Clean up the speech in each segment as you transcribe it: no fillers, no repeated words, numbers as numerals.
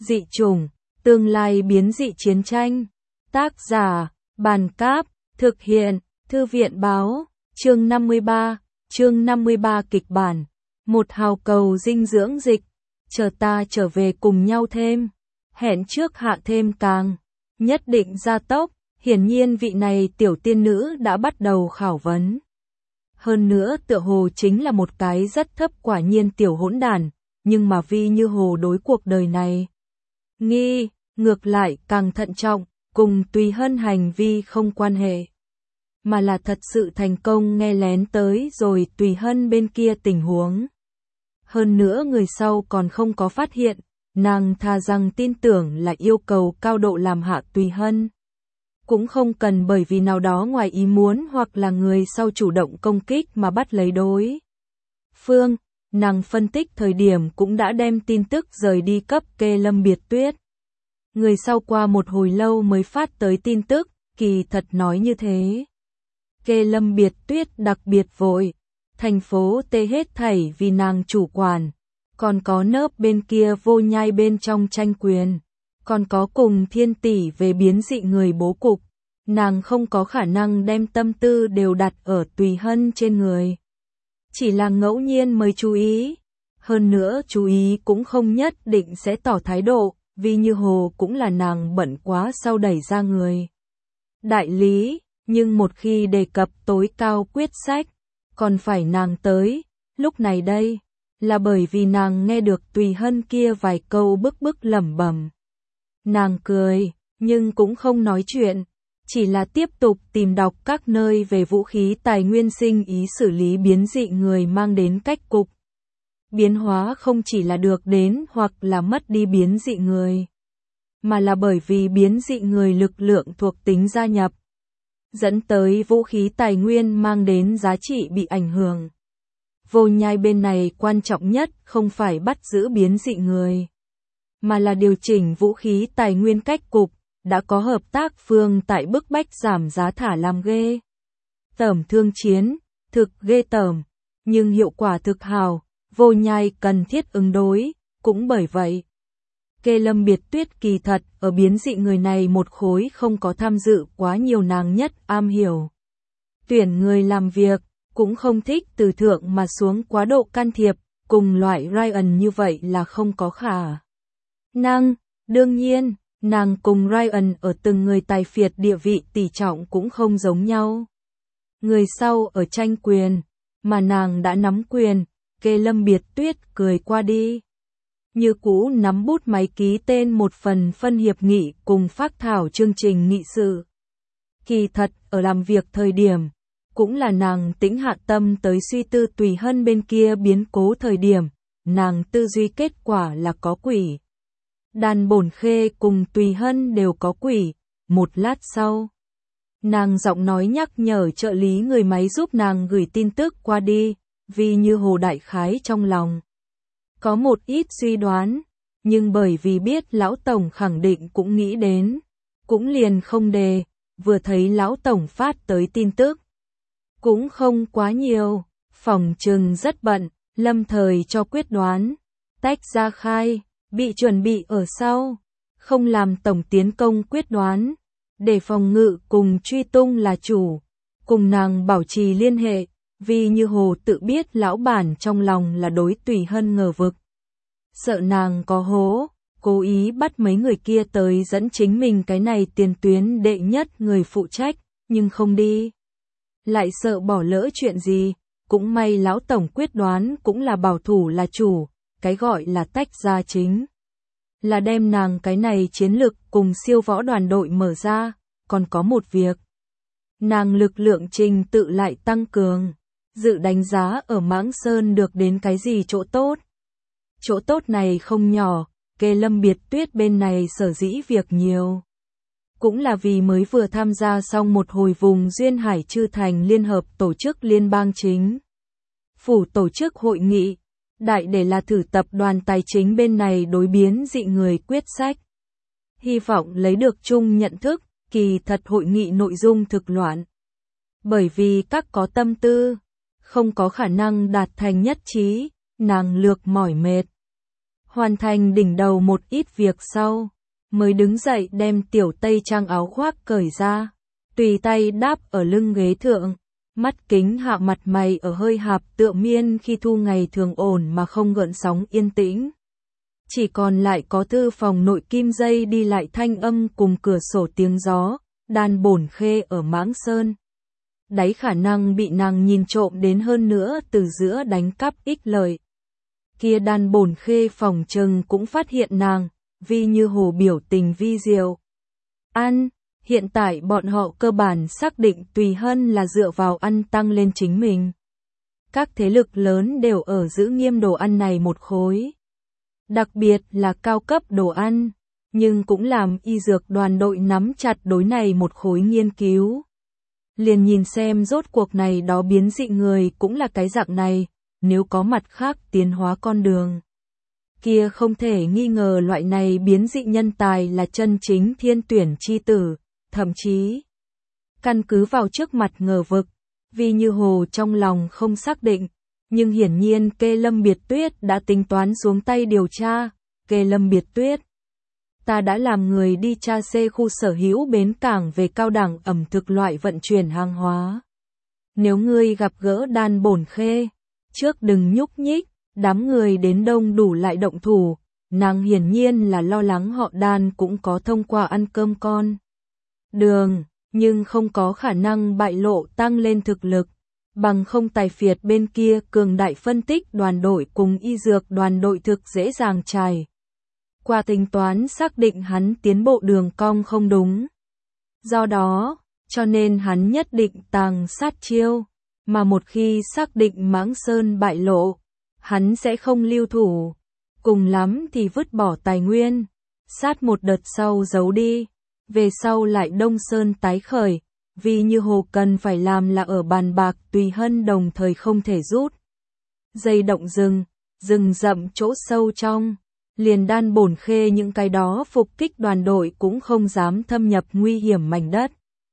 Dị chủng, tương lai biến dị chiến tranh. Tác giả, Bàn Cáp, thực hiện, Thư viện Báo, chương 53 kịch bản. Một hào cầu dinh dưỡng dịch, chờ ta trở về cùng nhau thêm. Hẹn trước hạ thêm càng, nhất định gia tốc, hiển nhiên vị này tiểu tiên nữ đã bắt đầu khảo vấn. Hơn nữa tựa hồ chính là một cái rất thấp quả nhiên tiểu hỗn đản, nhưng mà Vi Như Hồ đối cuộc đời này ngược lại càng thận trọng, cùng Tùy Hân hành vi không quan hệ, mà là thật sự thành công nghe lén tới rồi Tùy Hân bên kia tình huống. Hơn nữa người sau còn không có phát hiện, nàng thà rằng tin tưởng là yêu cầu cao độ làm hạ Tùy Hân. Cũng không cần bởi vì nào đó ngoài ý muốn hoặc là người sau chủ động công kích mà bắt lấy đối phương. Nàng phân tích thời điểm cũng đã đem tin tức rời đi cấp Kê Lâm Biệt Tuyết. Người sau qua một hồi lâu mới phát tới tin tức, kỳ thật nói như thế. Kê Lâm Biệt Tuyết đặc biệt vội, thành phố tê hết thảy vì nàng chủ quản, còn có nớp bên kia Vô Nhai bên trong tranh quyền, còn có cùng Thiên tỷ về biến dị người bố cục, nàng không có khả năng đem tâm tư đều đặt ở Tùy Hân trên người. Chỉ là ngẫu nhiên mới chú ý, hơn nữa chú ý cũng không nhất định sẽ tỏ thái độ, vì Như Hồ cũng là nàng bận quá sau đẩy ra người đại lý, nhưng một khi đề cập tối cao quyết sách, còn phải nàng tới, lúc này đây, là bởi vì nàng nghe được Tùy Hân kia vài câu bức lẩm bẩm. Nàng cười, nhưng cũng không nói chuyện, chỉ là tiếp tục tìm đọc các nơi về vũ khí tài nguyên sinh ý xử lý biến dị người mang đến cách cục. Biến hóa không chỉ là được đến hoặc là mất đi biến dị người, mà là bởi vì biến dị người lực lượng thuộc tính gia nhập, dẫn tới vũ khí tài nguyên mang đến giá trị bị ảnh hưởng. Vô Nhai bên này quan trọng nhất không phải bắt giữ biến dị người, mà là điều chỉnh vũ khí tài nguyên cách cục, đã có hợp tác phương tại bức bách giảm giá thả làm ghê tởm thương chiến, thực ghê tởm, nhưng hiệu quả thực hào, Vô Nhai cần thiết ứng đối, cũng bởi vậy. Kê Lâm Biệt Tuyết kỳ thật ở biến dị người này một khối không có tham dự quá nhiều, nàng nhất am hiểu tuyển người làm việc, cũng không thích từ thượng mà xuống quá độ can thiệp, cùng loại Ryan như vậy là không có khả năng. Đương nhiên, nàng cùng Ryan ở từng người tài phiệt địa vị tỷ trọng cũng không giống nhau. Người sau ở tranh quyền, mà nàng đã nắm quyền. Kê Lâm Biệt Tuyết cười qua đi, như cũ nắm bút máy ký tên một phần phân hiệp nghị cùng phác thảo chương trình nghị sự. Kỳ thật ở làm việc thời điểm, cũng là nàng tĩnh hạ tâm tới suy tư Tùy Hân bên kia biến cố thời điểm, nàng tư duy kết quả là có quỷ. Đàn Bổn Khê cùng Tùy Hân đều có quỷ. Một lát sau, nàng giọng nói nhắc nhở trợ lý người máy giúp nàng gửi tin tức qua đi. Vì Như Hồ đại khái trong lòng có một ít suy đoán, nhưng bởi vì biết lão tổng khẳng định cũng nghĩ đến, cũng liền không đề, vừa thấy lão tổng phát tới tin tức, cũng không quá nhiều, phòng trừng rất bận, lâm thời cho quyết đoán, tách ra khai, bị chuẩn bị ở sau, không làm tổng tiến công quyết đoán, để phòng ngự cùng truy tung là chủ, cùng nàng bảo trì liên hệ. Vì Như Hồ tự biết lão bản trong lòng là đối Tùy Hân ngờ vực, sợ nàng có hố, cố ý bắt mấy người kia tới dẫn chính mình cái này tiền tuyến đệ nhất người phụ trách, nhưng không đi. Lại sợ bỏ lỡ chuyện gì, cũng may lão tổng quyết đoán cũng là bảo thủ là chủ, cái gọi là tách ra chính là đem nàng cái này chiến lực cùng siêu võ đoàn đội mở ra, còn có một việc. Nàng lực lượng trình tự lại tăng cường. Dự đánh giá ở Mãng Sơn được đến cái gì chỗ tốt? Chỗ tốt này không nhỏ, Kê Lâm Biệt Tuyết bên này sở dĩ việc nhiều. Cũng là vì mới vừa tham gia xong một hồi vùng Duyên Hải Chư Thành Liên hợp tổ chức liên bang chính phủ tổ chức hội nghị, đại để là thử tập đoàn tài chính bên này đối biến dị người quyết sách. Hy vọng lấy được chung nhận thức, kỳ thật hội nghị nội dung thực loạn. Bởi vì các có tâm tư, không có khả năng đạt thành nhất trí, nàng lược mỏi mệt. hoàn thành đỉnh đầu một ít việc sau, mới đứng dậy đem tiểu tây trang áo khoác cởi ra, tùy tay đáp ở lưng ghế thượng, mắt kính hạ mặt mày ở hơi hạp tựa miên khi thu ngày thường ổn mà không gợn sóng yên tĩnh. Chỉ còn lại có thư phòng nội kim dây đi lại thanh âm cùng cửa sổ tiếng gió, đan bổn khê ở Mãng Sơn. Đáy khả năng bị nàng nhìn trộm đến hơn nữa từ giữa đánh cắp ích lợi. Kia đan bổn khê phòng trừng cũng phát hiện nàng, vì như hồ biểu tình vi diệu. Hiện tại bọn họ cơ bản xác định Tùy Hân là dựa vào ăn tăng lên chính mình. Các thế lực lớn đều ở giữ nghiêm đồ ăn này một khối. Đặc biệt là cao cấp đồ ăn, nhưng cũng làm y dược đoàn đội nắm chặt đối này một khối nghiên cứu. Liền nhìn xem rốt cuộc này đó biến dị người cũng là cái dạng này, nếu có mặt khác tiến hóa con đường. Kia không thể nghi ngờ loại này biến dị nhân tài là chân chính thiên tuyển chi tử, thậm chí căn cứ vào trước mặt ngờ vực, vì như hồ trong lòng không xác định, nhưng hiển nhiên Kê Lâm Biệt Tuyết đã tính toán xuống tay điều tra. Kê Lâm Biệt Tuyết, ta đã làm người đi tra xê khu sở hữu bến cảng về cao đẳng ẩm thực loại vận chuyển hàng hóa. Nếu ngươi gặp gỡ đan bổn khê, trước đừng nhúc nhích, đám người đến đông đủ lại động thủ, nàng hiển nhiên là lo lắng họ đan cũng có thông qua ăn cơm con đường, nhưng không có khả năng bại lộ tăng lên thực lực. Bằng không Tài Phiệt bên kia cường đại phân tích đoàn đội cùng y dược đoàn đội thực dễ dàng trải qua tính toán xác định hắn tiến bộ đường cong không đúng. Do đó, cho nên hắn nhất định tàng sát chiêu, mà một khi xác định Mãng Sơn bại lộ, hắn sẽ không lưu thủ, cùng lắm thì vứt bỏ tài nguyên, sát một đợt sau giấu đi, về sau lại Đông Sơn tái khởi. Vì như hồ cần phải làm là ở bàn bạc Tùy Hân đồng thời không thể rút dây động rừng rậm chỗ sâu trong, liền đan bổn khê những cái đó phục kích đoàn đội cũng không dám thâm nhập nguy hiểm mảnh đất.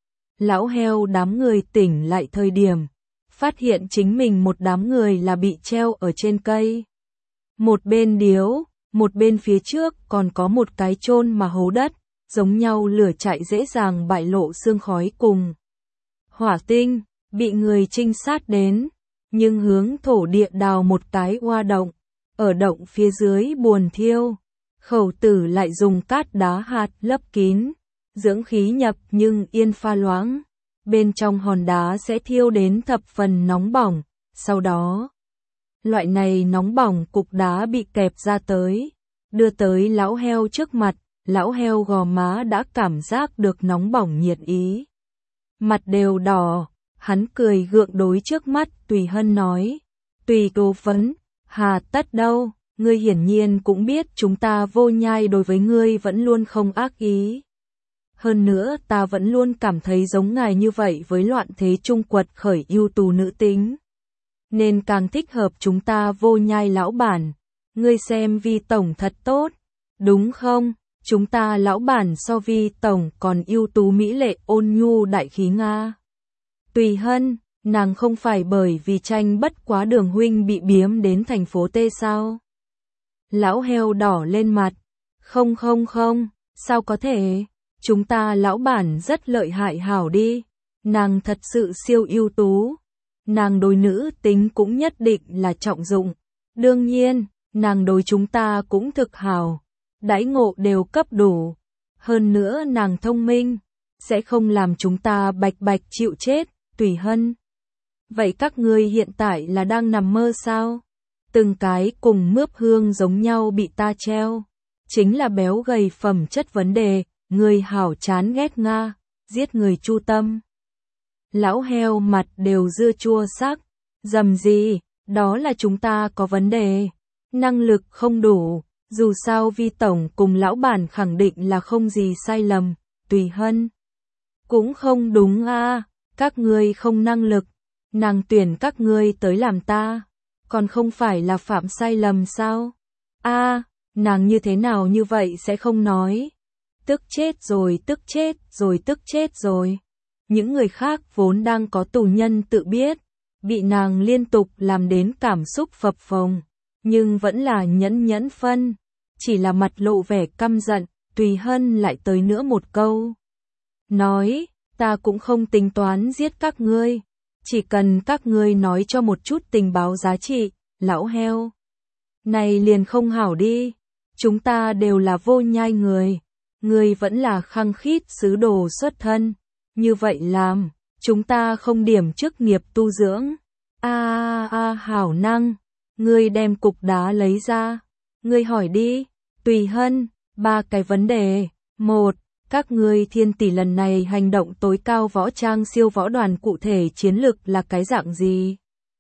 Lão heo đám người tỉnh lại thời điểm, phát hiện chính mình một đám người là bị treo ở trên cây. Một bên điếu, một bên phía trước còn có một cái chôn mà hố đất. Giống nhau lửa chạy dễ dàng bại lộ sương khói cùng hỏa tinh, bị người trinh sát đến, nhưng hướng thổ địa đào một cái oa động, ở động phía dưới buồn thiêu, khẩu tử lại dùng cát đá hạt lấp kín, dưỡng khí nhập nhưng yên pha loãng, bên trong hòn đá sẽ thiêu đến thập phần nóng bỏng, sau đó, loại này nóng bỏng cục đá bị kẹp ra tới, đưa tới lão heo trước mặt. Lão heo gò má đã cảm giác được nóng bỏng nhiệt ý. Mặt đều đỏ, hắn cười gượng đối trước mắt Tùy Hân nói. Tùy cố vấn, hà tất đâu, ngươi hiển nhiên cũng biết chúng ta Vô Nhai đối với ngươi vẫn luôn không ác ý. Hơn nữa ta vẫn luôn cảm thấy giống ngài như vậy với loạn thế trung quật khởi ưu tú nữ tính. Nên càng thích hợp chúng ta Vô Nhai lão bản, ngươi xem Vi tổng thật tốt, đúng không? Chúng ta lão bản so Vi tổng còn ưu tú mỹ lệ ôn nhu đại khí Nga. Tùy Hân, nàng không phải bởi vì tranh bất quá Đường huynh bị biếm đến thành phố T sao? Lão heo đỏ lên mặt. Không, sao có thể? Chúng ta lão bản rất lợi hại hảo đi. Nàng thật sự siêu ưu tú. Nàng đối nữ tính cũng nhất định là trọng dụng. Đương nhiên, nàng đối chúng ta cũng thực hảo. Đãi ngộ đều cấp đủ. Hơn nữa nàng thông minh, sẽ không làm chúng ta bạch chịu chết. Tùy Hân. Vậy các ngươi hiện tại là đang nằm mơ sao? Từng cái cùng mướp hương giống nhau bị ta treo. Chính là béo gầy phẩm chất vấn đề, người hảo chán ghét Nga, giết người chu tâm. Lão heo mặt đều dưa chua sắc. Dầm gì, đó là chúng ta có vấn đề. Năng lực không đủ, dù sao Vi tổng cùng lão bản khẳng định là không gì sai lầm. Tùy Hân. Cũng không đúng a, các ngươi không năng lực. Nàng tuyển các ngươi tới làm ta, còn không phải là phạm sai lầm sao? A, nàng như thế nào như vậy sẽ không nói. Tức chết rồi, tức chết rồi, tức chết rồi. Những người khác vốn đang có tù nhân tự biết, bị nàng liên tục làm đến cảm xúc phập phồng, nhưng vẫn là nhẫn phân, chỉ là mặt lộ vẻ căm giận, Tùy Hân lại tới nữa một câu. Nói, ta cũng không tính toán giết các ngươi, chỉ cần các ngươi nói cho một chút tình báo giá trị, lão heo. Này liền không hảo đi, chúng ta đều là vô nhai người, ngươi vẫn là khăng khít sứ đồ xuất thân, như vậy làm, chúng ta không điểm chức nghiệp tu dưỡng. Hảo năng, ngươi đem cục đá lấy ra, ngươi hỏi đi, Tùy Hân, 3 cái vấn đề. 1. Các ngươi Thiên Tỷ lần này hành động tối cao võ trang siêu võ đoàn cụ thể chiến lực là cái dạng gì?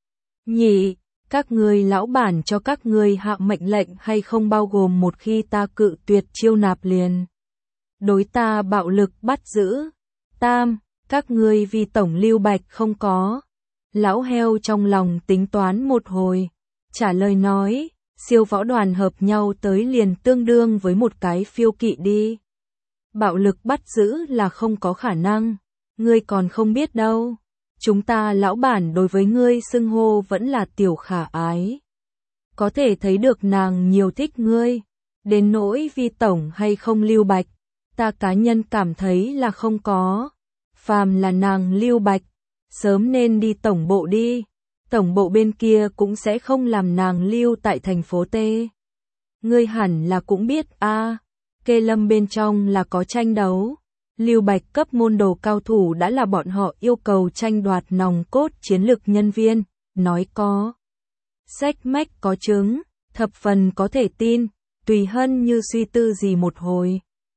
Nhị, các ngươi lão bản cho các ngươi hạ mệnh lệnh hay không bao gồm một khi ta cự tuyệt chiêu nạp liền đối ta bạo lực bắt giữ. Tam, các ngươi vì tổng lưu bạch không có. Lão heo trong lòng tính toán một hồi, trả lời nói, siêu võ đoàn hợp nhau tới liền tương đương với một cái phiêu kỵ đi. Bạo lực bắt giữ là không có khả năng, ngươi còn không biết đâu. Chúng ta lão bản đối với ngươi xưng hô vẫn là tiểu khả ái. Có thể thấy được nàng nhiều thích ngươi, đến nỗi vi tổng hay không lưu bạch, ta cá nhân cảm thấy là không có. Phàm là nàng lưu bạch, sớm nên đi tổng bộ đi, tổng bộ bên kia cũng sẽ không làm nàng lưu tại thành phố T. Ngươi hẳn là cũng biết Kê Lâm bên trong là có tranh đấu. Lưu Bạch cấp môn đồ cao thủ đã là bọn họ yêu cầu tranh đoạt nòng cốt chiến lực nhân viên, nói có. Sách mách có chứng, thập phần có thể tin, Tùy Hân như suy tư gì một hồi.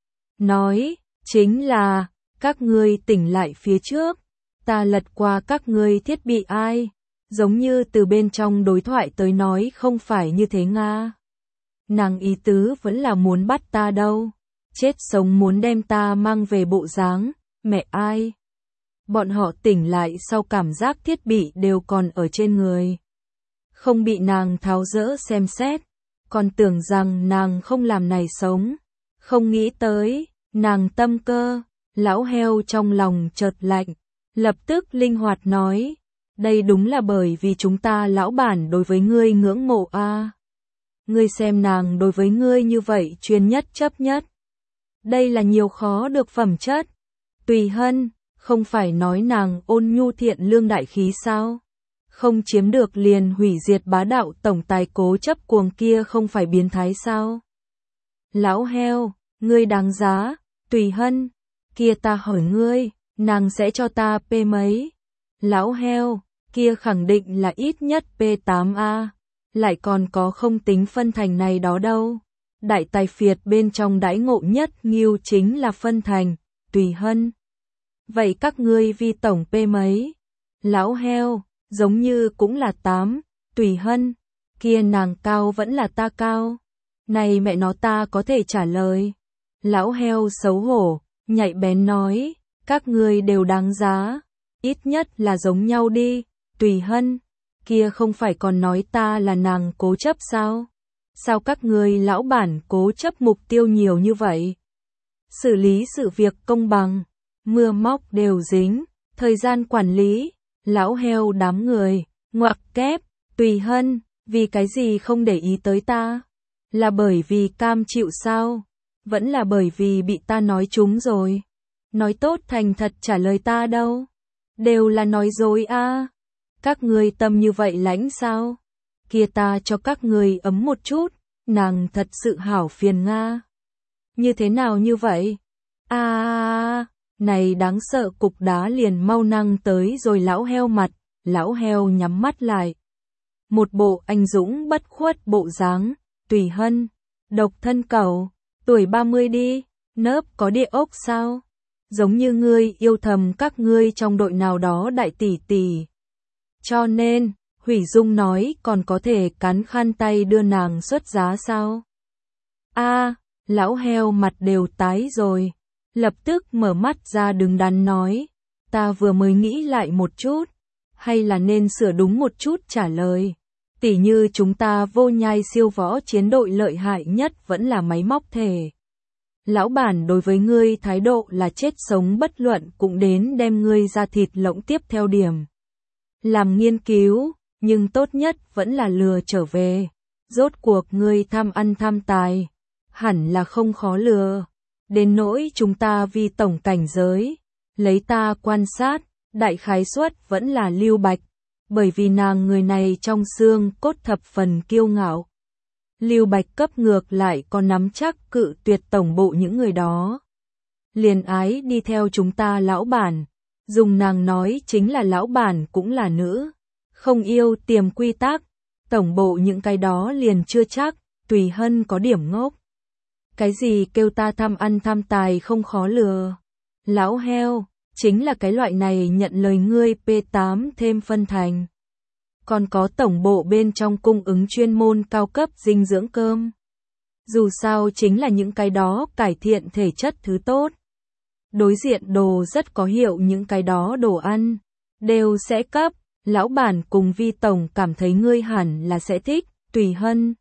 Nói, chính là, các ngươi tỉnh lại phía trước, ta lật qua các ngươi thiết bị ai, giống như từ bên trong đối thoại tới nói không phải như thế Nga. Nàng ý tứ vẫn là muốn bắt ta đâu, chết sống muốn đem ta mang về bộ dáng, mẹ ai. Bọn họ tỉnh lại sau cảm giác thiết bị đều còn ở trên người. Không bị nàng tháo dỡ xem xét, còn tưởng rằng nàng không làm này sống. Không nghĩ tới, nàng tâm cơ, lão heo trong lòng chợt lạnh, lập tức linh hoạt nói, đây đúng là bởi vì chúng ta lão bản đối với ngươi ngưỡng mộ Ngươi xem nàng đối với ngươi như vậy chuyên nhất chấp nhất. Đây là nhiều khó được phẩm chất. Tùy Hân, không phải nói nàng ôn nhu thiện lương đại khí sao? Không chiếm được liền hủy diệt bá đạo tổng tài cố chấp cuồng kia không phải biến thái sao? Lão heo, ngươi đáng giá, Tùy Hân, kia ta hỏi ngươi, nàng sẽ cho ta P mấy? Lão heo, kia khẳng định là ít nhất P8A. Lại còn có không tính phân thành này đó đâu. Đại tài phiệt bên trong đãi ngộ nhất nghiêu chính là phân thành, Tùy Hân. Vậy các ngươi vi tổng P mấy? Lão heo, giống như cũng là 8, Tùy Hân. Kia nàng cao vẫn là ta cao. Này mẹ nó ta có thể trả lời. Lão heo xấu hổ, nhạy bén nói, các ngươi đều đáng giá. Ít nhất là giống nhau đi, Tùy Hân. Kia không phải còn nói ta là nàng cố chấp sao? Sao các ngươi lão bản cố chấp mục tiêu nhiều như vậy? Xử lý sự việc công bằng, mưa móc đều dính, thời gian quản lý, lão heo đám người, ngoặc kép, Tùy Hân, vì cái gì không để ý tới ta? Là bởi vì cam chịu sao? Vẫn là bởi vì bị ta nói trúng rồi? Nói tốt thành thật trả lời ta đâu? Đều là nói dối Các ngươi tâm như vậy lãnh sao? Kia ta cho các ngươi ấm một chút, nàng thật sự hảo phiền Nga. Như thế nào như vậy? Này đáng sợ cục đá liền mau năng tới rồi lão heo mặt, lão heo nhắm mắt lại. Một bộ anh dũng bất khuất bộ dáng, Tùy Hân, độc thân cẩu, tuổi 30 đi, nớp có địa ốc sao? Giống như ngươi yêu thầm các ngươi trong đội nào đó đại tỷ tỷ. Cho nên, Hủy Dung nói còn có thể cắn khăn tay đưa nàng xuất giá sao? Lão heo mặt đều tái rồi, lập tức mở mắt ra đứng đắn nói, ta vừa mới nghĩ lại một chút, hay là nên sửa đúng một chút trả lời. Tỉ như chúng ta vô nhai siêu võ chiến đội lợi hại nhất vẫn là máy móc thể. Lão bản đối với ngươi thái độ là chết sống bất luận cũng đến đem ngươi ra thịt lỗng tiếp theo điểm. Làm nghiên cứu, nhưng tốt nhất vẫn là lừa trở về. Rốt cuộc ngươi tham ăn tham tài, hẳn là không khó lừa. Đến nỗi chúng ta vì tổng cảnh giới, lấy ta quan sát, đại khái suất vẫn là Lưu Bạch, bởi vì nàng người này trong xương cốt thập phần kiêu ngạo. Lưu Bạch cấp ngược lại có nắm chắc cự tuyệt tổng bộ những người đó. Liền ái đi theo chúng ta lão bản, dùng nàng nói chính là lão bản cũng là nữ, không yêu tiềm quy tắc, tổng bộ những cái đó liền chưa chắc, Tùy Hân có điểm ngốc. Cái gì kêu ta tham ăn tham tài không khó lừa. Lão heo, chính là cái loại này nhận lời ngươi P8 thêm phân thành. Còn có tổng bộ bên trong cung ứng chuyên môn cao cấp dinh dưỡng cơm. Dù sao chính là những cái đó cải thiện thể chất thứ tốt. Đối diện đồ rất có hiệu những cái đó đồ ăn, đều sẽ cấp, lão bản cùng Vi tổng cảm thấy ngươi hẳn là sẽ thích, Tùy Hân.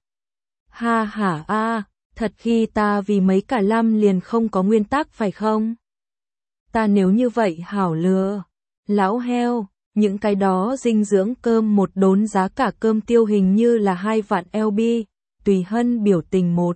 Ha hả a, thật khi ta vì mấy cả năm liền không có nguyên tắc phải không? Ta nếu như vậy hảo lừa. Lão heo, những cái đó dinh dưỡng cơm một đốn giá cả cơm tiêu hình như là 2 vạn LB, Tùy Hân biểu tình một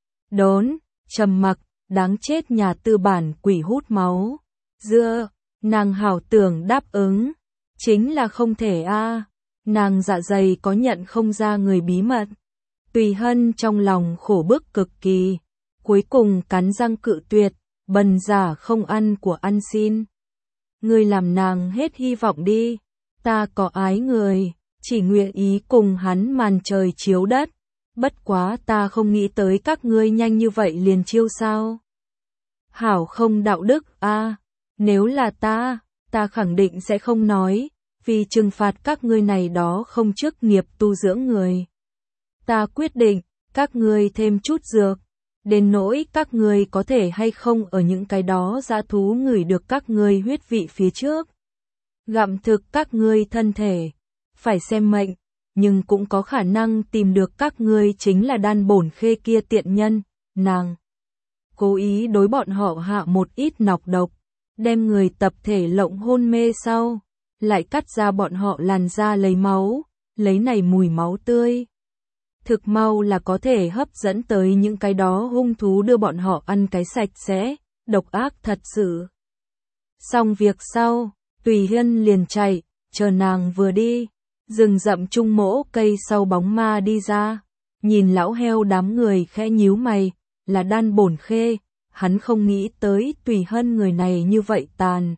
đốn, trầm mặc, đáng chết nhà tư bản quỷ hút máu. Dưa, nàng hảo tưởng đáp ứng, chính là không thể a. Nàng dạ dày có nhận không ra người bí mật. Tùy Hân trong lòng khổ bức cực kỳ, cuối cùng cắn răng cự tuyệt, bần giả không ăn của ăn xin. Ngươi làm nàng hết hy vọng đi, ta có ái người, chỉ nguyện ý cùng hắn màn trời chiếu đất, bất quá ta không nghĩ tới các ngươi nhanh như vậy liền chiêu sao. Hảo không đạo đức a, nếu là ta khẳng định sẽ không nói, vì trừng phạt các ngươi này đó không chức nghiệp tu dưỡng người. Ta quyết định, các ngươi thêm chút dược, đến nỗi các ngươi có thể hay không ở những cái đó dã thú ngửi được các ngươi huyết vị phía trước. Gặm thực các ngươi thân thể, phải xem mệnh, nhưng cũng có khả năng tìm được các ngươi chính là Đan Bổn Khê kia tiện nhân, nàng. Cố ý đối bọn họ hạ một ít nọc độc, đem người tập thể lộng hôn mê sau, lại cắt ra bọn họ làn da lấy máu, lấy này mùi máu tươi. Thực mau là có thể hấp dẫn tới những cái đó hung thú đưa bọn họ ăn cái sạch sẽ, độc ác thật sự. Xong việc sau, Tùy Hân liền chạy, chờ nàng vừa đi, rừng rậm trung mỗ cây sau bóng ma đi ra, nhìn lão heo đám người khẽ nhíu mày, là Đan Bổn Khê, hắn không nghĩ tới Tùy Hân người này như vậy tàn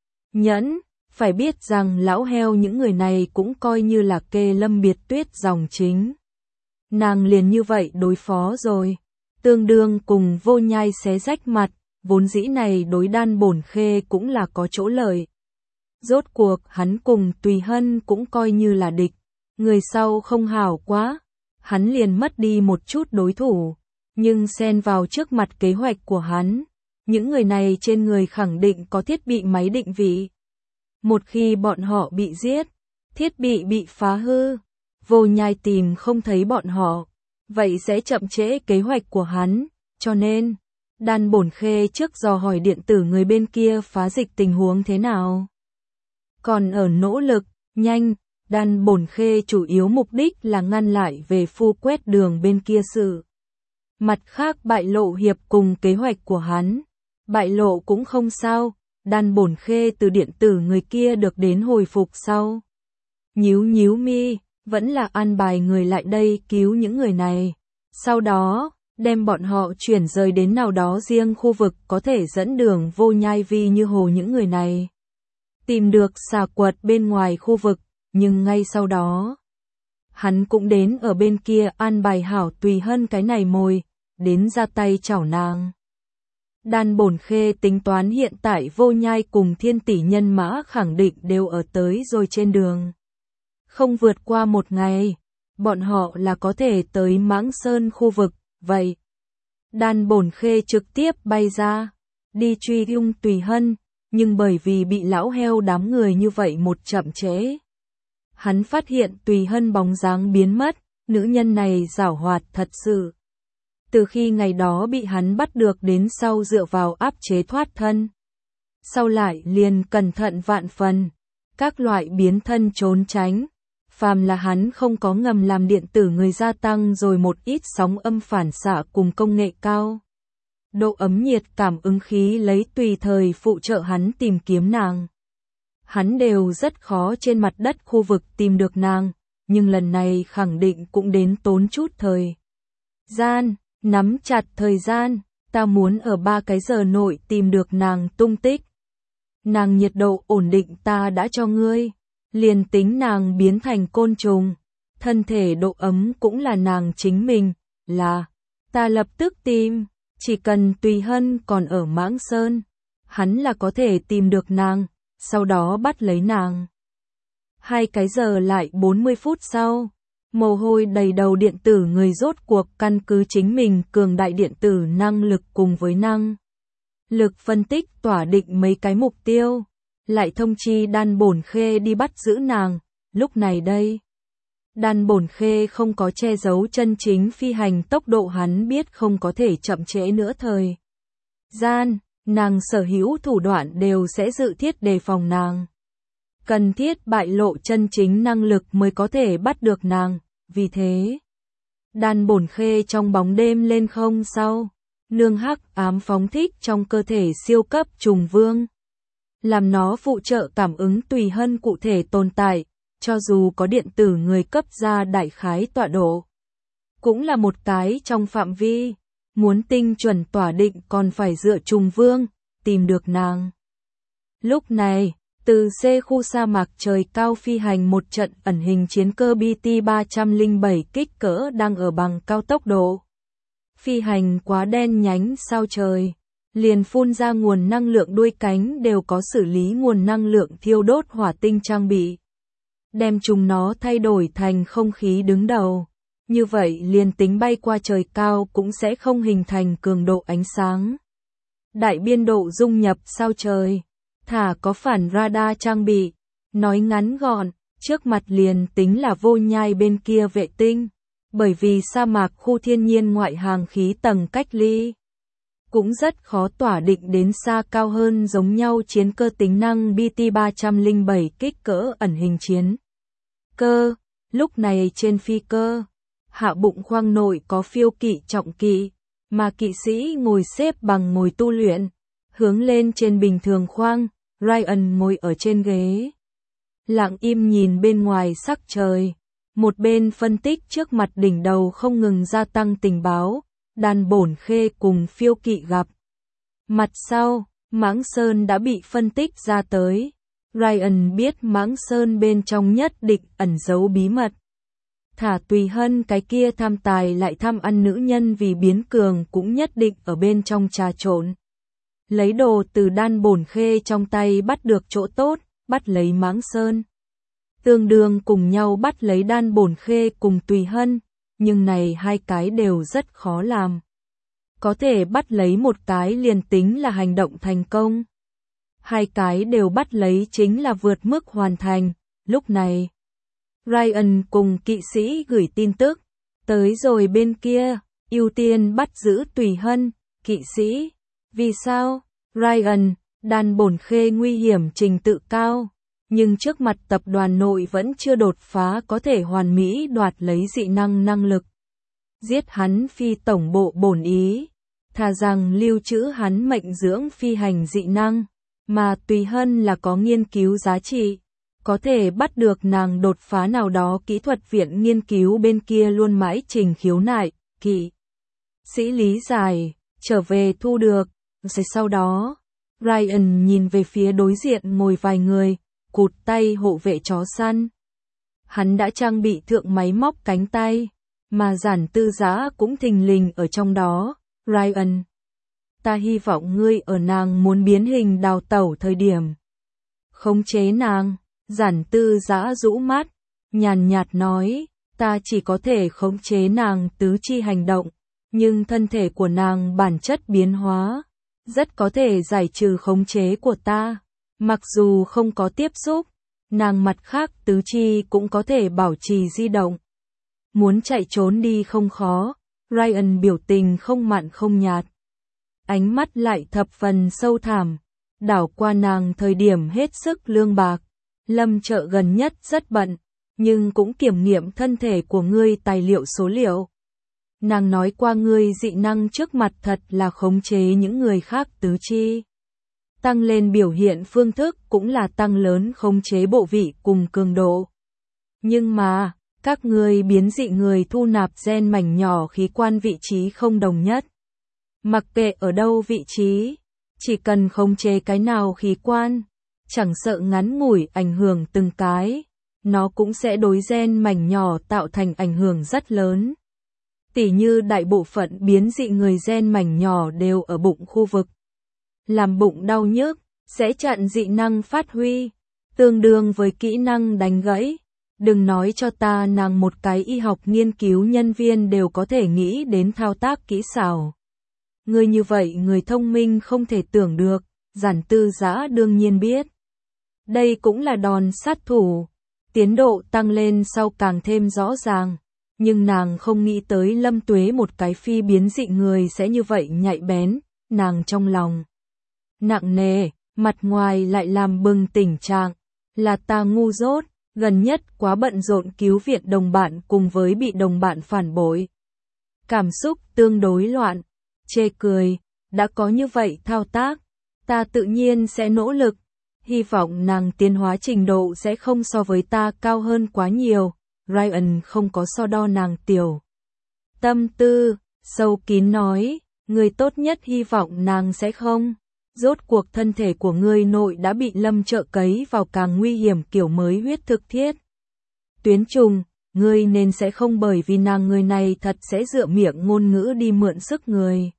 nhẫn, phải biết rằng lão heo những người này cũng coi như là kê Lâm Biệt Tuyết dòng chính. Nàng liền như vậy đối phó rồi, tương đương cùng Vô Nhai xé rách mặt, vốn dĩ này đối Đan Bổn Khê cũng là có chỗ lợi. Rốt cuộc hắn cùng Tùy Hân cũng coi như là địch, người sau không hảo quá, hắn liền mất đi một chút đối thủ, nhưng xen vào trước mặt kế hoạch của hắn, những người này trên người khẳng định có thiết bị máy định vị. Một khi bọn họ bị giết, thiết bị phá hư, Vô Nhai tìm không thấy bọn họ, vậy sẽ chậm trễ kế hoạch của hắn, cho nên, Đan Bổn Khê trước dò hỏi điện tử người bên kia phá dịch tình huống thế nào. Còn ở nỗ lực, nhanh, Đan Bổn Khê chủ yếu mục đích là ngăn lại về phu quét đường bên kia sự. Mặt khác bại lộ hiệp cùng kế hoạch của hắn, bại lộ cũng không sao, Đan Bổn Khê từ điện tử người kia được đến hồi phục sau. Nhíu mi, vẫn là an bài người lại đây cứu những người này. Sau đó, đem bọn họ chuyển rời đến nào đó riêng khu vực có thể dẫn đường Vô Nhai Vi như hồ những người này. Tìm được xà quật bên ngoài khu vực, nhưng ngay sau đó, hắn cũng đến ở bên kia an bài hảo Tùy Hân cái này mồi, đến ra tay chảo nàng. Đan Bổn Khê tính toán hiện tại Vô Nhai cùng Thiên Tỷ nhân mã khẳng định đều ở tới rồi trên đường. Không vượt qua một ngày, bọn họ là có thể tới Mãng Sơn khu vực, vậy. Đan Bổn Khê trực tiếp bay ra, đi truy ung Tùy Hân, nhưng bởi vì bị lão heo đám người như vậy một chậm trễ. Hắn phát hiện Tùy Hân bóng dáng biến mất, nữ nhân này giảo hoạt thật sự. Từ khi ngày đó bị hắn bắt được đến sau dựa vào áp chế thoát thân. Sau lại liền cẩn thận vạn phần, các loại biến thân trốn tránh, phàm là hắn không có ngầm làm điện tử người gia tăng rồi một ít sóng âm phản xạ cùng công nghệ cao. Độ ấm nhiệt cảm ứng khí lấy tùy thời phụ trợ hắn tìm kiếm nàng. Hắn đều rất khó trên mặt đất khu vực tìm được nàng, nhưng lần này khẳng định cũng đến tốn chút thời gian, nắm chặt thời gian, ta muốn ở 3 cái giờ nội tìm được nàng tung tích. Nàng nhiệt độ ổn định ta đã cho ngươi, liền tính nàng biến thành côn trùng, thân thể độ ấm cũng là nàng chính mình, là, ta lập tức tìm, chỉ cần Tùy Hân còn ở Mãng Sơn, hắn là có thể tìm được nàng, sau đó bắt lấy nàng. 2 cái giờ lại 40 phút sau, mồ hôi đầy đầu điện tử người rốt cuộc căn cứ chính mình cường đại điện tử năng lực cùng với năng lực phân tích tỏa định mấy cái mục tiêu, lại thông chi Đan Bổn Khê đi bắt giữ nàng, lúc này đây. Đan Bổn Khê không có che giấu chân chính phi hành tốc độ hắn biết không có thể chậm trễ nữa thời gian, nàng sở hữu thủ đoạn đều sẽ dự thiết đề phòng nàng. Cần thiết bại lộ chân chính năng lực mới có thể bắt được nàng, vì thế. Đan Bổn Khê trong bóng đêm lên không sau, nương hắc ám phóng thích trong cơ thể siêu cấp trùng vương. Làm nó phụ trợ cảm ứng Tùy Hân cụ thể tồn tại, cho dù có điện tử người cấp ra đại khái tọa độ. Cũng là một cái trong phạm vi, muốn tinh chuẩn tỏa định còn phải dựa trùng vương, tìm được nàng. Lúc này, từ C khu sa mạc trời cao phi hành một trận ẩn hình chiến cơ BT-307 kích cỡ đang ở bằng cao tốc độ. Phi hành quá đen nhánh sao trời, liền phun ra nguồn năng lượng đuôi cánh đều có xử lý nguồn năng lượng thiêu đốt hỏa tinh trang bị. Đem chúng nó thay đổi thành không khí đứng đầu. Như vậy liền tính bay qua trời cao cũng sẽ không hình thành cường độ ánh sáng. Đại biên độ dung nhập sao trời. Thả có phản radar trang bị. Nói ngắn gọn, trước mặt liền tính là Vô Nhai bên kia vệ tinh. Bởi vì sa mạc khu thiên nhiên ngoại hàng khí tầng cách ly. Cũng rất khó tỏa định đến xa cao hơn giống nhau chiến cơ tính năng BT-307 kích cỡ ẩn hình chiến cơ. Lúc này trên phi cơ, hạ bụng khoang nội có phiêu kỵ trọng kỵ, mà kỵ sĩ ngồi xếp bằng ngồi tu luyện, hướng lên trên bình thường khoang, Ryan ngồi ở trên ghế. Lặng im nhìn bên ngoài sắc trời, một bên phân tích trước mặt đỉnh đầu không ngừng gia tăng tình báo, Đan Bổn Khê cùng phiêu kỵ gặp. Mặt sau, Mãng Sơn đã bị phân tích ra tới. Ryan biết Mãng Sơn bên trong nhất định ẩn giấu bí mật. Thả Tùy Hân cái kia tham tài lại tham ăn nữ nhân vì biến cường cũng nhất định ở bên trong trà trộn. Lấy đồ từ Đan Bổn Khê trong tay bắt được chỗ tốt, bắt lấy Mãng Sơn. Tương đương cùng nhau bắt lấy Đan Bổn Khê cùng Tùy Hân, nhưng này hai cái đều rất khó làm. Có thể bắt lấy một cái liền tính là hành động thành công. Hai cái đều bắt lấy chính là vượt mức hoàn thành, lúc này. Ryan cùng kỵ sĩ gửi tin tức, tới rồi bên kia, ưu tiên bắt giữ Tùy Hân, kỵ sĩ. Vì sao? Ryan, Đan Bổn Khê nguy hiểm trình tự cao, nhưng trước mặt tập đoàn nội vẫn chưa đột phá có thể hoàn mỹ đoạt lấy dị năng năng lực. Giết hắn phi tổng bộ bổn ý, thà rằng lưu trữ hắn mệnh dưỡng phi hành dị năng, mà Tùy Hân là có nghiên cứu giá trị. Có thể bắt được nàng đột phá nào đó kỹ thuật viện nghiên cứu bên kia luôn mãi trình khiếu nại, kỵ sĩ lý giải, trở về thu được. Rồi sau đó, Ryan nhìn về phía đối diện ngồi vài người, cụt tay hộ vệ chó săn. Hắn đã trang bị thượng máy móc cánh tay, mà Giản Tư Giã cũng thình lình ở trong đó. Ryan, ta hy vọng ngươi ở nàng muốn biến hình đào tẩu thời điểm khống chế nàng. Giản Tư Giã rũ mắt, nhàn nhạt nói, ta chỉ có thể khống chế nàng tứ chi hành động, nhưng thân thể của nàng bản chất biến hóa, rất có thể giải trừ khống chế của ta. Mặc dù không có tiếp xúc, nàng mặt khác tứ chi cũng có thể bảo trì di động. Muốn chạy trốn đi không khó, Ryan biểu tình không mặn không nhạt. Ánh mắt lại thập phần sâu thẳm, đảo qua nàng thời điểm hết sức lương bạc. Lâm chợ gần nhất rất bận, nhưng cũng kiểm nghiệm thân thể của ngươi tài liệu số liệu. Nàng nói qua ngươi dị năng trước mặt thật là khống chế những người khác tứ chi. Tăng lên biểu hiện phương thức cũng là tăng lớn khống chế bộ vị cùng cường độ. Nhưng mà, các ngươi biến dị người thu nạp gen mảnh nhỏ khí quan vị trí không đồng nhất. Mặc kệ ở đâu vị trí, chỉ cần khống chế cái nào khí quan, chẳng sợ ngắn ngủi ảnh hưởng từng cái, nó cũng sẽ đối gen mảnh nhỏ tạo thành ảnh hưởng rất lớn. Tỉ như đại bộ phận biến dị người gen mảnh nhỏ đều ở bụng khu vực. Làm bụng đau nhức, sẽ chặn dị năng phát huy, tương đương với kỹ năng đánh gãy. Đừng nói cho ta nàng một cái y học nghiên cứu nhân viên đều có thể nghĩ đến thao tác kỹ xảo. Người như vậy người thông minh không thể tưởng được, Giản Tư Dã đương nhiên biết. Đây cũng là đòn sát thủ, tiến độ tăng lên sau càng thêm rõ ràng. Nhưng nàng không nghĩ tới Lâm Tuế một cái phi biến dị người sẽ như vậy nhạy bén, nàng trong lòng nặng nề, mặt ngoài lại làm bừng tình trạng, là ta ngu dốt, gần nhất quá bận rộn cứu viện đồng bạn cùng với bị đồng bạn phản bội. Cảm xúc tương đối loạn, chê cười, đã có như vậy thao tác, ta tự nhiên sẽ nỗ lực, hy vọng nàng tiến hóa trình độ sẽ không so với ta cao hơn quá nhiều. Ryan không có so đo nàng tiểu tâm tư, sâu kín nói, người tốt nhất hy vọng nàng sẽ không. Rốt cuộc thân thể của ngươi nội đã bị Lâm Trợ cấy vào càng nguy hiểm kiểu mới huyết thực thiết. Tuyến trùng, ngươi nên sẽ không bởi vì nàng người này thật sẽ dựa miệng ngôn ngữ đi mượn sức người.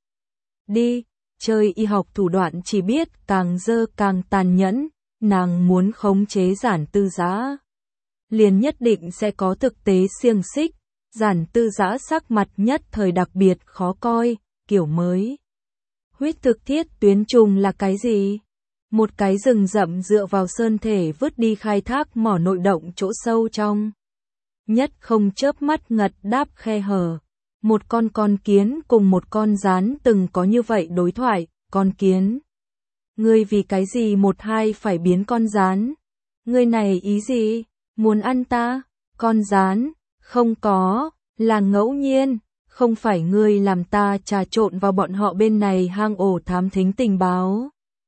Đi, chơi y học thủ đoạn chỉ biết càng dơ càng tàn nhẫn, nàng muốn khống chế Giản Tư Dã. Liền nhất định sẽ có thực tế xiềng xích, Giản Tư Dã sắc mặt nhất thời đặc biệt khó coi, kiểu mới. Huyết thực thiết tuyến trùng là cái gì? Một cái rừng rậm dựa vào sơn thể vứt đi khai thác mỏ nội động chỗ sâu trong. Nhất không chớp mắt ngật đáp khe hở. Một con kiến cùng một con gián từng có như vậy đối thoại, con kiến. Ngươi vì cái gì một hai phải biến con gián? Ngươi này ý gì? Muốn ăn ta? Con gián? Không có, là ngẫu nhiên. Không phải ngươi làm ta trà trộn vào bọn họ bên này hang ổ thám thính tình báo.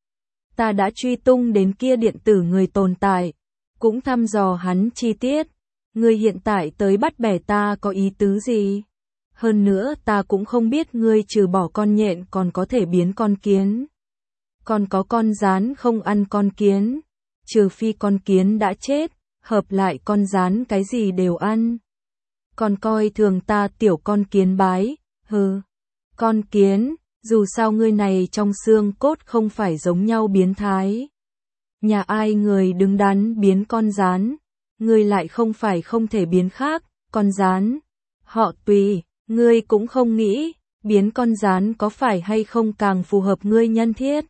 Ta đã truy tung đến kia điện tử người tồn tại, cũng thăm dò hắn chi tiết. Ngươi hiện tại tới bắt bẻ ta có ý tứ gì? Hơn nữa ta cũng không biết ngươi trừ bỏ con nhện còn có thể biến con kiến. Còn có con gián không ăn con kiến, trừ phi con kiến đã chết, hợp lại con gián cái gì đều ăn. Còn coi thường ta tiểu con kiến bái, hừ. Con kiến, dù sao ngươi này trong xương cốt không phải giống nhau biến thái. Nhà ai người đứng đắn biến con gián, ngươi lại không phải không thể biến khác, con gián. Họ tùy, ngươi cũng không nghĩ, biến con gián có phải hay không càng phù hợp ngươi nhân thiết.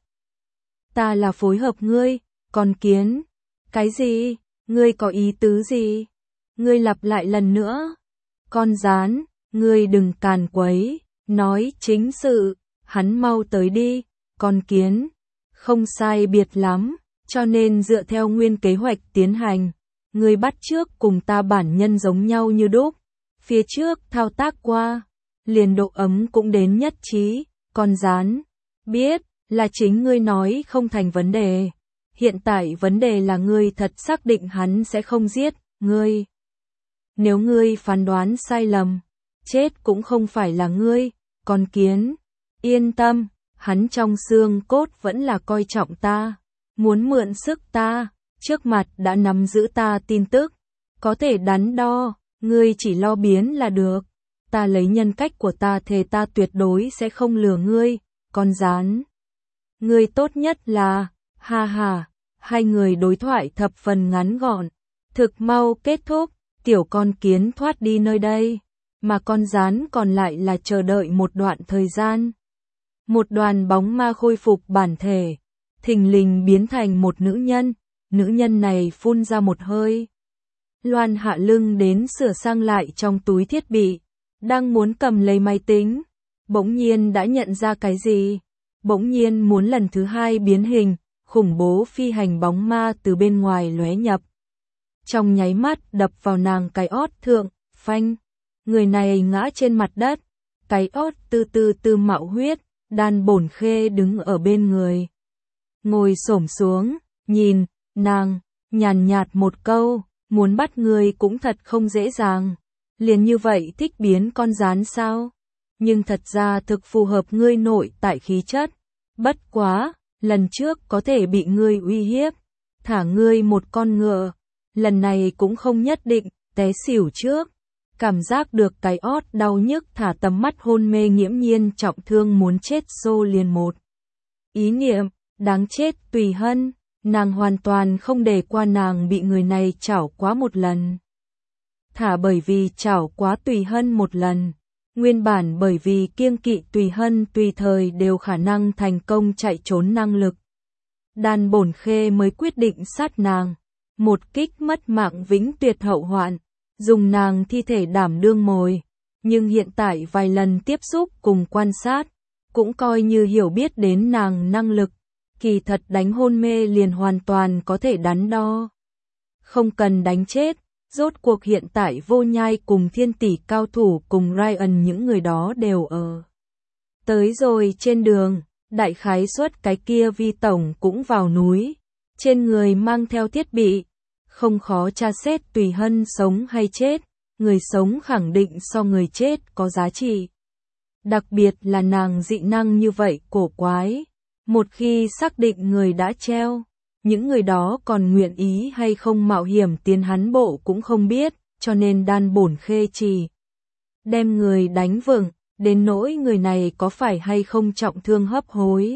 Ta là phối hợp ngươi, con kiến. Cái gì? Ngươi có ý tứ gì? Ngươi lặp lại lần nữa. Con gián, ngươi đừng càn quấy, nói chính sự, hắn mau tới đi, con kiến. Không sai biệt lắm, cho nên dựa theo nguyên kế hoạch tiến hành, ngươi bắt trước cùng ta bản nhân giống nhau như đúc. Phía trước thao tác qua, liền độ ấm cũng đến nhất trí, con gián. Biết, là chính ngươi nói không thành vấn đề. Hiện tại vấn đề là ngươi thật xác định hắn sẽ không giết, ngươi. Nếu ngươi phán đoán sai lầm, chết cũng không phải là ngươi, con kiến. Yên tâm, hắn trong xương cốt vẫn là coi trọng ta, muốn mượn sức ta, trước mặt đã nắm giữ ta tin tức, có thể đắn đo, ngươi chỉ lo biến là được. Ta lấy nhân cách của ta thề ta tuyệt đối sẽ không lừa ngươi, con gián. Ngươi tốt nhất là, ha ha, hai người đối thoại thập phần ngắn gọn, thực mau kết thúc, tiểu con kiến thoát đi nơi đây, mà con gián còn lại là chờ đợi một đoạn thời gian. Một đoàn bóng ma khôi phục bản thể, thình lình biến thành một nữ nhân này phun ra một hơi. Loan hạ lưng đến sửa sang lại trong túi thiết bị, đang muốn cầm lấy máy tính, bỗng nhiên đã nhận ra cái gì, bỗng nhiên muốn lần thứ hai biến hình, khủng bố phi hành bóng ma từ bên ngoài lóe nhập. trong nháy mắt đập vào nàng cái ót thượng, phanh. Người này ngã trên mặt đất, cái ót từ từ mạo huyết, Đan Bổn Khê đứng ở bên người. Ngồi xổm xuống, nhìn, nàng, nhàn nhạt một câu, muốn bắt người cũng thật không dễ dàng. Liền như vậy thích biến con rán sao? Nhưng thật ra thực phù hợp ngươi nội tại khí chất. Bất quá, lần trước có thể bị ngươi uy hiếp, thả ngươi một con ngựa. Lần này cũng không nhất định, té xỉu trước. Cảm giác được cái ót đau nhức thả tầm mắt hôn mê nghiễm nhiên trọng thương muốn chết xô liền một. Ý niệm, đáng chết Tùy Hân, nàng hoàn toàn không để qua nàng bị người này chảo quá một lần. Thả bởi vì chảo quá Tùy Hân một lần, nguyên bản bởi vì kiêng kỵ Tùy Hân tùy thời đều khả năng thành công chạy trốn năng lực. Đan Bổn Khê mới quyết định sát nàng, một kích mất mạng vĩnh tuyệt hậu hoạn, dùng nàng thi thể đảm đương mồi. Nhưng hiện tại vài lần tiếp xúc cùng quan sát, cũng coi như hiểu biết đến nàng năng lực, kỳ thật đánh hôn mê liền hoàn toàn có thể đắn đo. Không cần đánh chết, rốt cuộc hiện tại Vô Nhai cùng Thiên Tỷ cao thủ cùng Ryan những người đó đều ở. Tới rồi trên đường, đại khái suất cái kia Vi tổng cũng vào núi, trên người mang theo thiết bị, không khó tra xét Tùy Hân sống hay chết, người sống khẳng định so người chết có giá trị. Đặc biệt là nàng dị năng như vậy cổ quái, một khi xác định người đã treo, những người đó còn nguyện ý hay không mạo hiểm tiến hắn bộ cũng không biết, cho nên Đan Bổn Khê chỉ đem người đánh vững, đến nỗi người này có phải hay không trọng thương hấp hối.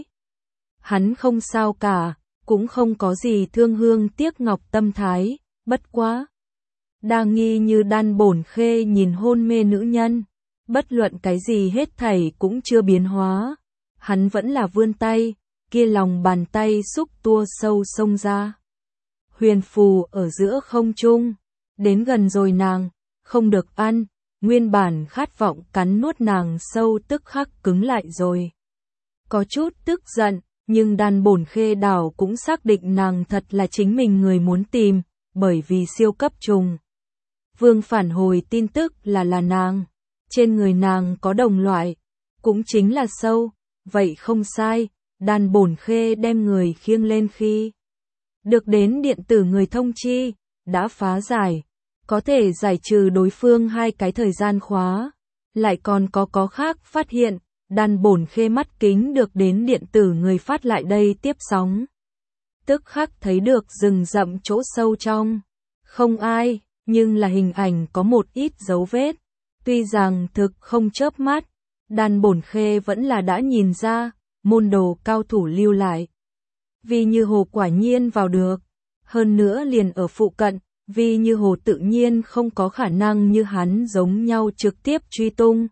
Hắn không sao cả, cũng không có gì thương hương tiếc ngọc tâm thái, bất quá. Đa nghi như Đan Bổn Khê nhìn hôn mê nữ nhân, bất luận cái gì hết thảy cũng chưa biến hóa. Hắn vẫn là vươn tay, kia lòng bàn tay xúc tua sâu sông ra. Huyền phù ở giữa không trung, đến gần rồi nàng, không được ăn, nguyên bản khát vọng cắn nuốt nàng sâu tức khắc cứng lại rồi. Có chút tức giận, nhưng Đan Bổn Khê đảo cũng xác định nàng thật là chính mình người muốn tìm, bởi vì siêu cấp trùng. Vương phản hồi tin tức là nàng, trên người nàng có đồng loại, cũng chính là sâu, vậy không sai. Đan Bổn Khê đem người khiêng lên khi được đến điện tử người thông chi, đã phá giải, có thể giải trừ đối phương 2 cái thời gian khóa, lại còn có khác phát hiện, Đan Bổn Khê mắt kính được đến điện tử người phát lại đây tiếp sóng. Tức khắc thấy được rừng rậm chỗ sâu trong, không ai, nhưng là hình ảnh có một ít dấu vết, tuy rằng thực không chớp mắt, Đan Bổn Khê vẫn là đã nhìn ra. Môn đồ cao thủ lưu lại. Vi Như Hồ quả nhiên vào được, hơn nữa liền ở phụ cận, Vi Như Hồ tự nhiên không có khả năng như hắn giống nhau trực tiếp truy tung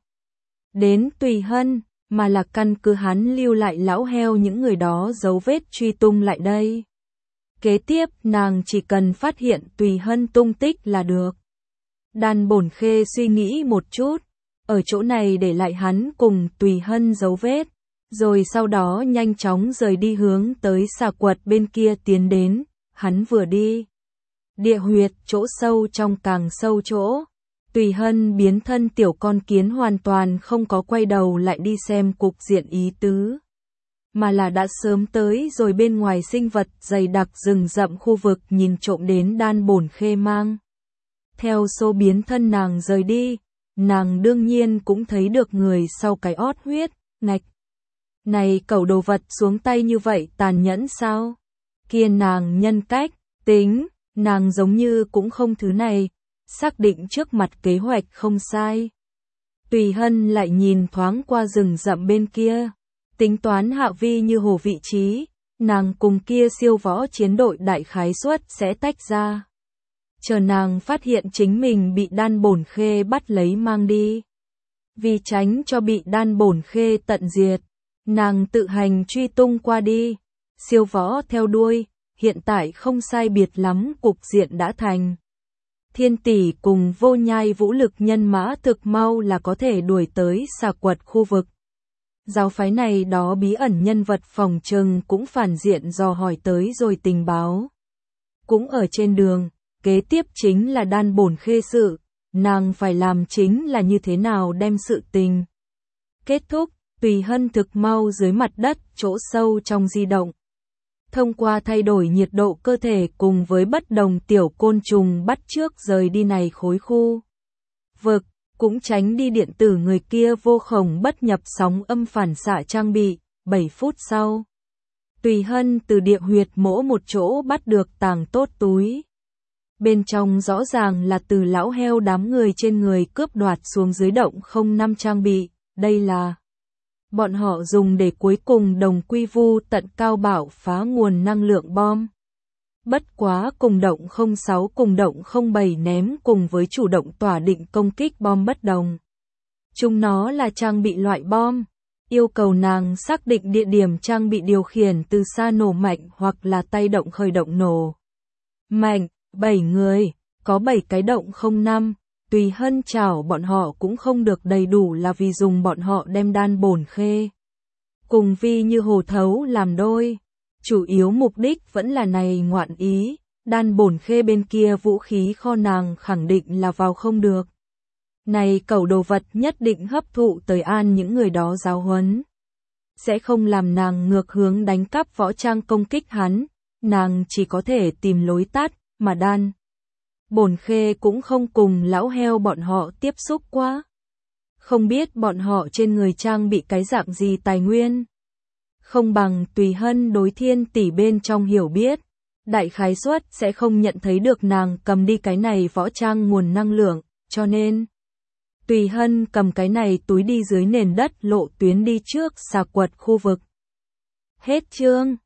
đến Tùy Hân, mà là căn cứ hắn lưu lại lão heo những người đó dấu vết truy tung lại đây. Kế tiếp nàng chỉ cần phát hiện Tùy Hân tung tích là được. Đan Bổn Khê suy nghĩ một chút, ở chỗ này để lại hắn cùng Tùy Hân dấu vết. Rồi sau đó nhanh chóng rời đi hướng tới xà quật bên kia tiến đến, hắn vừa đi. Địa huyệt chỗ sâu trong càng sâu chỗ, Tùy Hân biến thân tiểu con kiến hoàn toàn không có quay đầu lại đi xem cục diện ý tứ. Mà là đã sớm tới rồi bên ngoài sinh vật dày đặc rừng rậm khu vực nhìn trộm đến Đan Bổn Khê mang. Theo số biến thân nàng rời đi, nàng đương nhiên cũng thấy được người sau cái ót huyết, ngạch. Này cẩu đồ vật xuống tay như vậy tàn nhẫn sao? Kia nàng nhân cách, tính, nàng giống như cũng không thứ này, xác định trước mặt kế hoạch không sai. Tùy Hân lại nhìn thoáng qua rừng rậm bên kia, tính toán Hạ Vi Như Hồ vị trí, nàng cùng kia siêu võ chiến đội đại khái suất sẽ tách ra. Chờ nàng phát hiện chính mình bị Đan Bổn Khê bắt lấy mang đi. Vì tránh cho bị Đan Bổn Khê tận diệt, nàng tự hành truy tung qua đi, siêu võ theo đuôi, hiện tại không sai biệt lắm cục diện đã thành. Thiên Tỷ cùng Vô Nhai vũ lực nhân mã thực mau là có thể đuổi tới xà quật khu vực. Giáo phái này đó bí ẩn nhân vật phòng trừng cũng phản diện dò hỏi tới rồi tình báo. Cũng ở trên đường, kế tiếp chính là đan bổn khê sự, nàng phải làm chính là như thế nào đem sự tình kết thúc. Tùy Hân thực mau dưới mặt đất, chỗ sâu trong di động. Thông qua thay đổi nhiệt độ cơ thể cùng với bất đồng tiểu côn trùng bắt chước rời đi này khối khu vực, cũng tránh đi điện tử người kia vô khổng bất nhập sóng âm phản xạ trang bị. 7 phút sau, Tùy Hân từ địa huyệt mỗ một chỗ bắt được tàng tốt túi. Bên trong rõ ràng là từ lão heo đám người trên người cướp đoạt xuống dưới động 05 trang bị, đây là bọn họ dùng để cuối cùng đồng quy vu tận cao bảo phá nguồn năng lượng bom. Bất quá cùng động 06 cùng động 07 ném cùng với chủ động tỏa định công kích bom bất đồng. Chúng nó là trang bị loại bom, yêu cầu nàng xác định địa điểm trang bị điều khiển từ xa nổ mạnh hoặc là tay động khởi động nổ mạnh. 7 người, có 7 cái động 05. Tùy Hân chảo bọn họ cũng không được đầy đủ là vì dùng bọn họ đem đan bổn khê cùng vi như hồ thấu làm đôi. Chủ yếu mục đích vẫn là này ngoạn ý, đan bổn khê bên kia vũ khí kho nàng khẳng định là vào không được. Này cẩu đồ vật nhất định hấp thụ tới an những người đó giáo huấn. Sẽ không làm nàng ngược hướng đánh cắp võ trang công kích hắn, nàng chỉ có thể tìm lối tắt, mà đan bổn khê cũng không cùng lão heo bọn họ tiếp xúc quá. Không biết bọn họ trên người trang bị cái dạng gì tài nguyên. Không bằng Tùy Hân đối Thiên tỷ bên trong hiểu biết. Đại khái suất sẽ không nhận thấy được nàng cầm đi cái này võ trang nguồn năng lượng, cho nên Tùy Hân cầm cái này túi đi dưới nền đất lộ tuyến đi trước xà quật khu vực. Hết chương.